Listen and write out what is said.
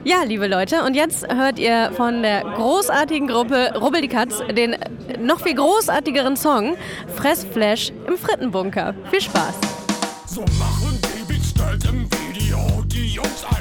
Ja, liebe Leute, und jetzt hört ihr von der großartigen Gruppe Rubbel die Katz den noch viel großartigeren Song Fressflash im Frittenbunker. Viel Spaß! So machen die Beats stellt im Video die Jungs ein.